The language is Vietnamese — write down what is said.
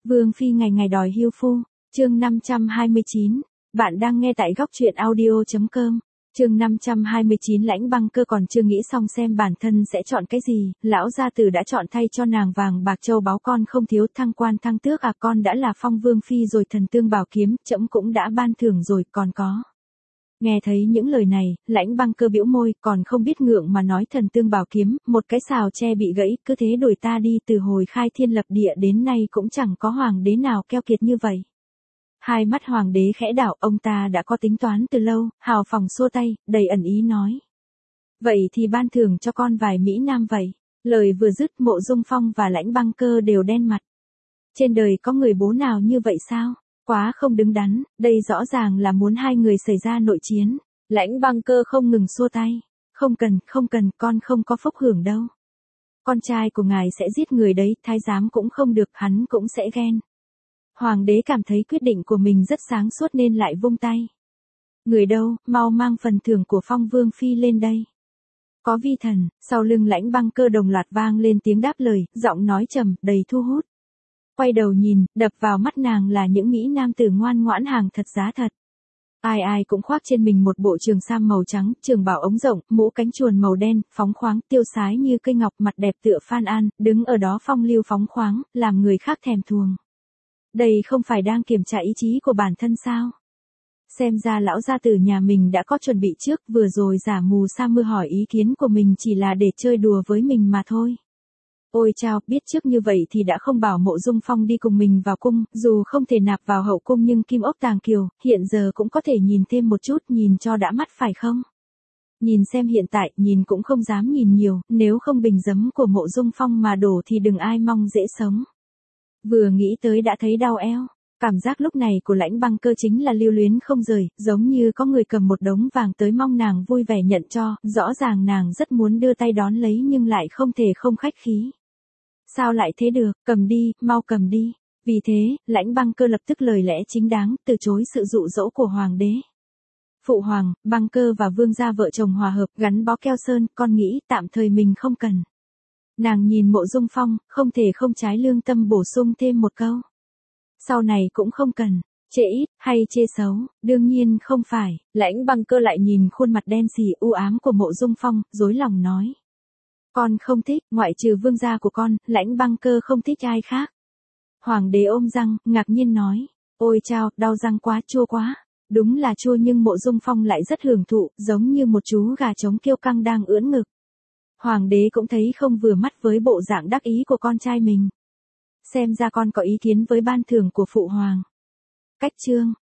Vương phi ngày ngày đòi hưu phu, chương 529, bạn đang nghe tại góc truyện audio.com. Chương 529 Lãnh Băng Cơ còn chưa nghĩ xong xem bản thân sẽ chọn cái gì, lão gia tử đã chọn thay cho nàng vàng bạc châu báu, con không thiếu, thăng quan thăng tước à, con đã là phong vương phi rồi, thần tương bảo kiếm, trẫm cũng đã ban thưởng rồi, còn có. Nghe thấy những lời này, Lãnh Băng Cơ bĩu môi, còn không biết ngượng mà nói thần tương bảo kiếm, một cái sào tre bị gãy, cứ thế đuổi ta đi, từ hồi khai thiên lập địa đến nay cũng chẳng có hoàng đế nào keo kiệt như vậy. Hai mắt hoàng đế khẽ đảo, ông ta đã có tính toán từ lâu, hào phóng xua tay, đầy ẩn ý nói. Vậy thì ban thưởng cho con vài Mỹ Nam vậy. Lời vừa dứt, Mộ Dung Phong và Lãnh Băng Cơ đều đen mặt. Trên đời có người bố nào như vậy sao? Quá không đứng đắn, đây rõ ràng là muốn hai người xảy ra nội chiến. Lãnh Băng Cơ không ngừng xua tay. Không cần, con không có phúc hưởng đâu. Con trai của ngài sẽ giết người đấy, thái giám cũng không được, hắn cũng sẽ ghen. Hoàng đế cảm thấy quyết định của mình rất sáng suốt nên lại vung tay. Người đâu, mau mang phần thưởng của Phong Vương phi lên đây. Có vi thần, sau lưng Lãnh Băng Cơ đồng loạt vang lên tiếng đáp lời, giọng nói trầm, đầy thu hút. Quay đầu nhìn, đập vào mắt nàng là những Mỹ Nam tử ngoan ngoãn hàng thật giá thật. Ai cũng khoác trên mình một bộ trường sam màu trắng, trường bảo ống rộng, mũ cánh chuồn màu đen, phóng khoáng, tiêu sái như cây ngọc, mặt đẹp tựa Phan An, đứng ở đó phong lưu phóng khoáng, làm người khác thèm thuồng. Đây không phải đang kiểm tra ý chí của bản thân sao? Xem ra lão gia tử nhà mình đã có chuẩn bị trước, vừa rồi giả mù sa mưa hỏi ý kiến của mình chỉ là để chơi đùa với mình mà thôi. Ôi chao, biết trước như vậy thì đã không bảo Mộ Dung Phong đi cùng mình vào cung, dù không thể nạp vào hậu cung nhưng kim ốc tàng kiều, hiện giờ cũng có thể nhìn thêm một chút, nhìn cho đã mắt phải không? Nhìn xem hiện tại, nhìn cũng không dám nhìn nhiều, nếu không bình giấm của Mộ Dung Phong mà đổ thì đừng ai mong dễ sống. Vừa nghĩ tới đã thấy đau eo. Cảm giác lúc này của Lãnh Băng Cơ chính là lưu luyến không rời, giống như có người cầm một đống vàng tới mong nàng vui vẻ nhận cho, rõ ràng nàng rất muốn đưa tay đón lấy nhưng lại không thể không khách khí. Sao lại thế được, cầm đi, mau cầm đi. Vì thế, Lãnh Băng Cơ lập tức lời lẽ chính đáng, từ chối sự dụ dỗ của hoàng đế. Phụ hoàng, Băng Cơ và Vương gia vợ chồng hòa hợp, gắn bó keo sơn, con nghĩ tạm thời mình không cần. Nàng nhìn Mộ Dung Phong, không thể không trái lương tâm bổ sung thêm một câu. Sau này cũng không cần, chê ít, hay chê xấu, đương nhiên không phải. Lãnh Băng Cơ lại nhìn khuôn mặt đen sì u ám của Mộ Dung Phong, dối lòng nói. Con không thích, ngoại trừ vương gia của con, Lãnh Băng Cơ không thích ai khác. Hoàng đế ôm răng, ngạc nhiên nói. Ôi chao, đau răng quá, chua quá. Đúng là chua nhưng Mộ Dung Phong lại rất hưởng thụ, giống như một chú gà trống kiêu căng đang ưỡn ngực. Hoàng đế cũng thấy không vừa mắt với bộ dạng đắc ý của con trai mình. Xem ra con có ý kiến với ban thưởng của phụ hoàng. Cách chương.